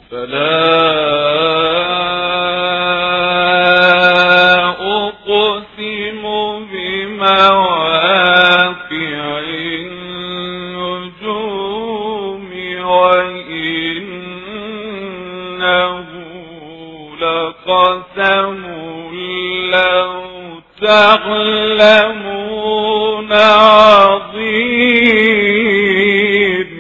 فلا أقسم بمواقع النجوم وإنه لقسم لو تعلمون عظيم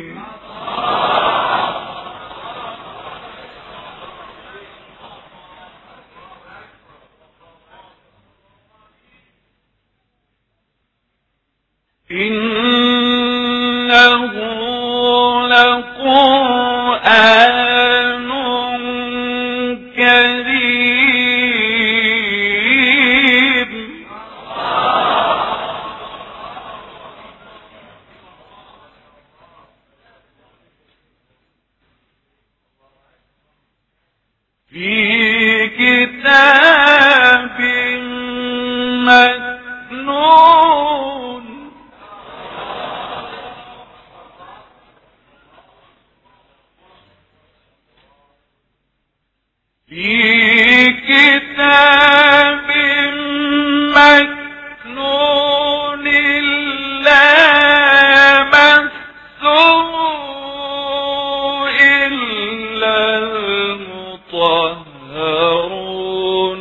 إنه لقرآن كريم في كتاب مكنون في كتاب مكنون لا يمسه إلا المطهرون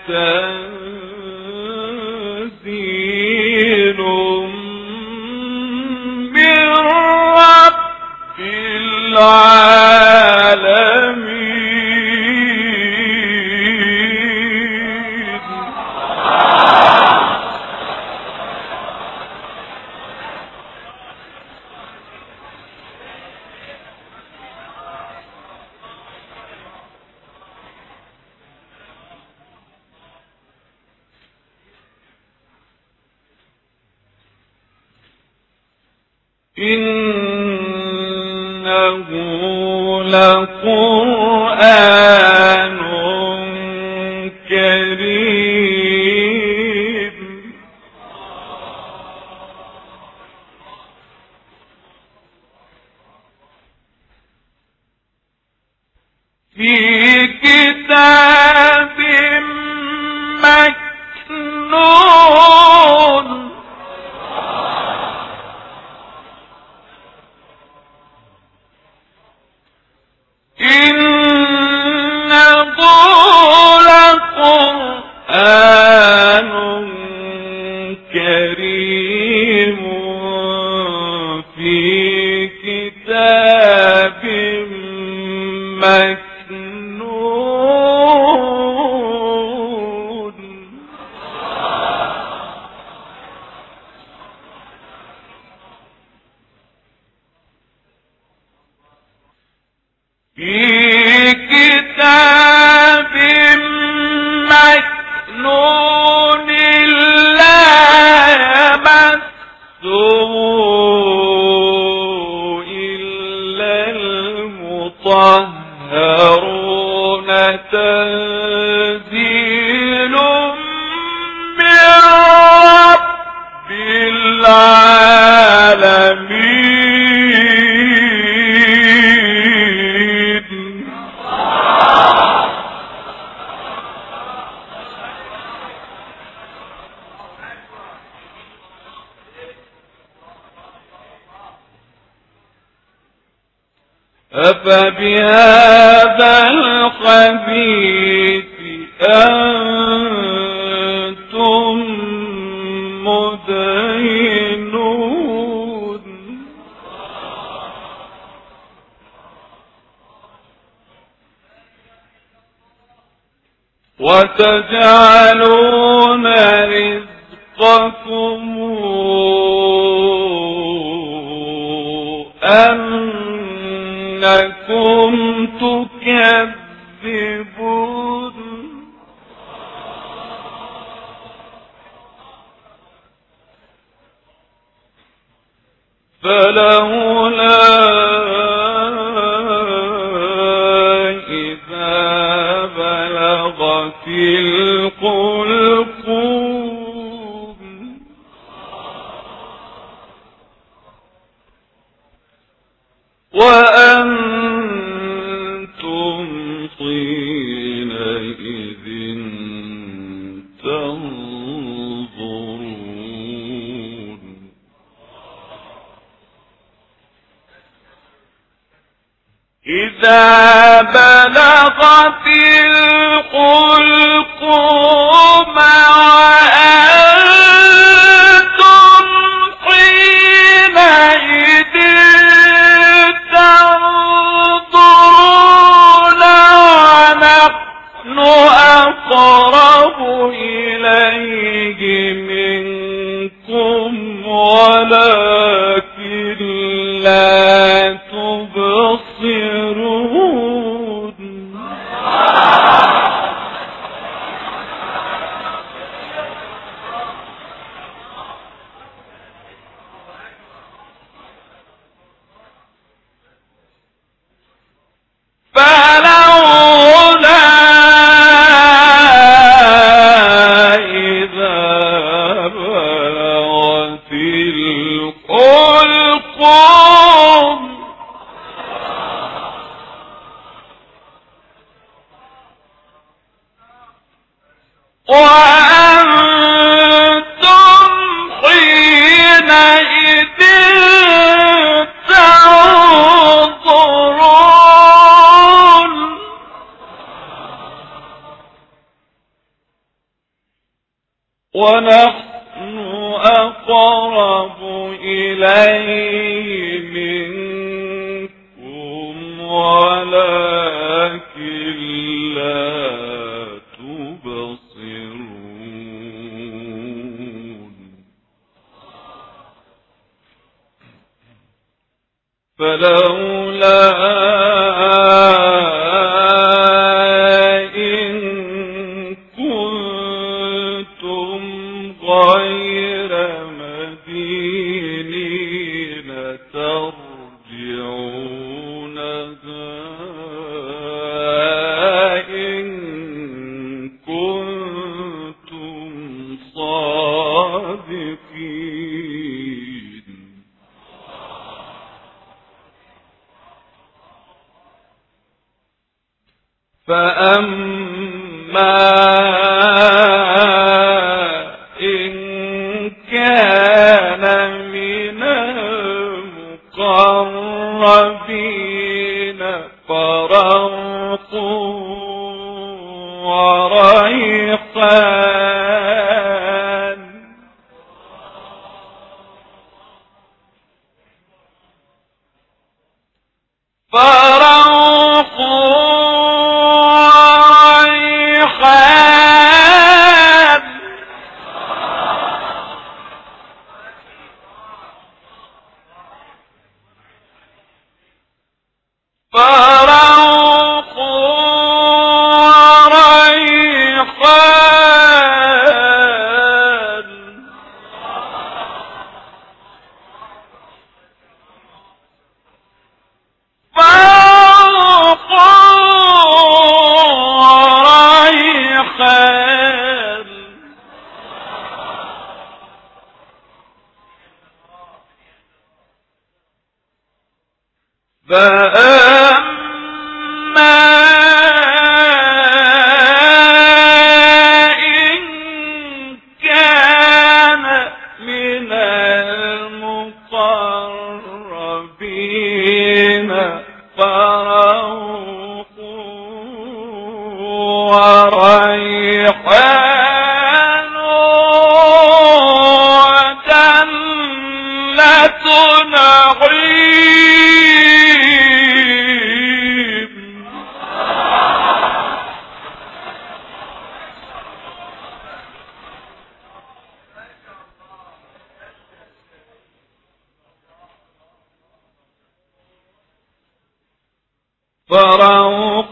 تنزيل من رب العالمين إنه لقرآن كريم في كتاب مكنون إنه لقرآن كريم في كتاب مكنون في كتاب مكنون لا يمسه إلا المطهرون تنزيل من رب العالمين أفبهذا الحديث أنتم مدهنون وتجعلون رزقكم أنكم تكذبون فلولا إذا بلغت الحلقوم وأنتم بلغت الحلقوم وأنتم حينئذ تنظرون ونحن أقرب إليه منكم ولكن لا تبصرون. فلولا إذا بلغت الحلقوم وأنتم حينئذ تنظرون ونحن أقرب إليه منكم ولكن لا تبصرون. فلولا إن كنتم غير مدينين ترجعونها إن كنتم صادقين. فأما إن كان من المقربين فروح وريحان فأما إن كان من المقربين فروح وريحان وجنة نعيم. فروح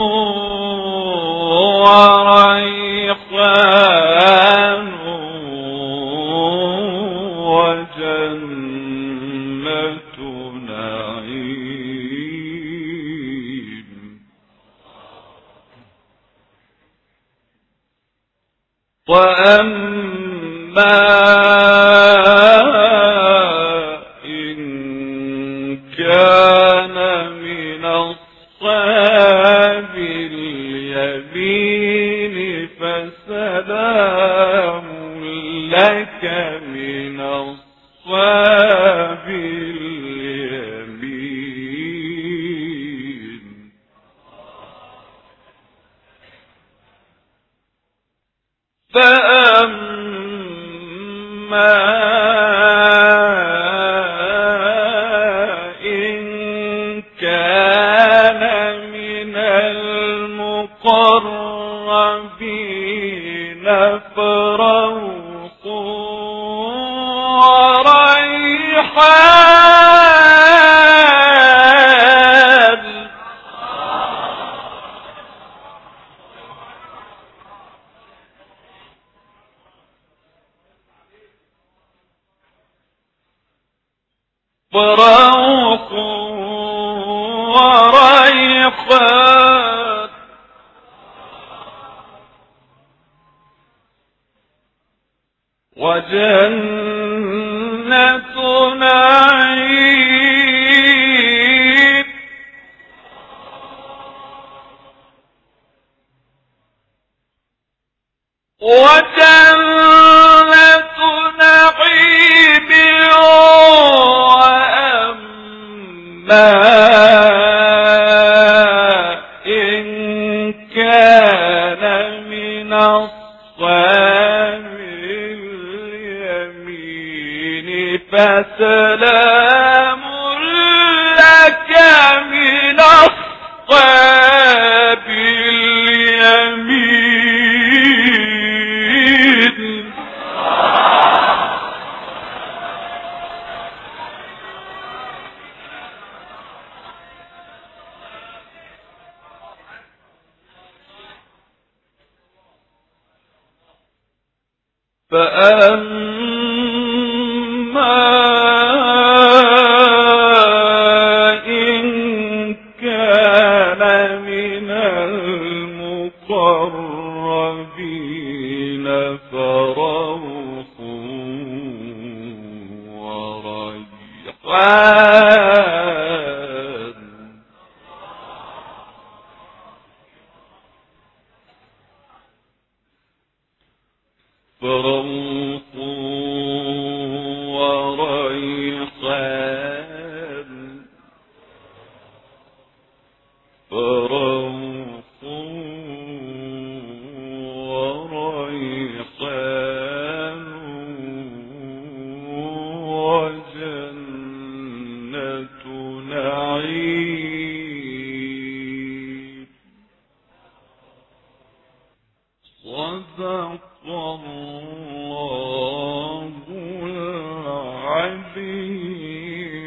وريحان وجنة نعيم. وأما إن كان من أصحاب اليمين فسلام لك من أصحاب اليمين. المقربين فروح وريحان فروح وريحان وجنة نعيم وجنة نعيم وأما إن كان من أصحاب اليمين فسلام لك من أصحاب اليمين فأما إن كان من المقربين فروح وريحان فروح وريحان فروح وريحان وجنة نعيم صدق الله العظيم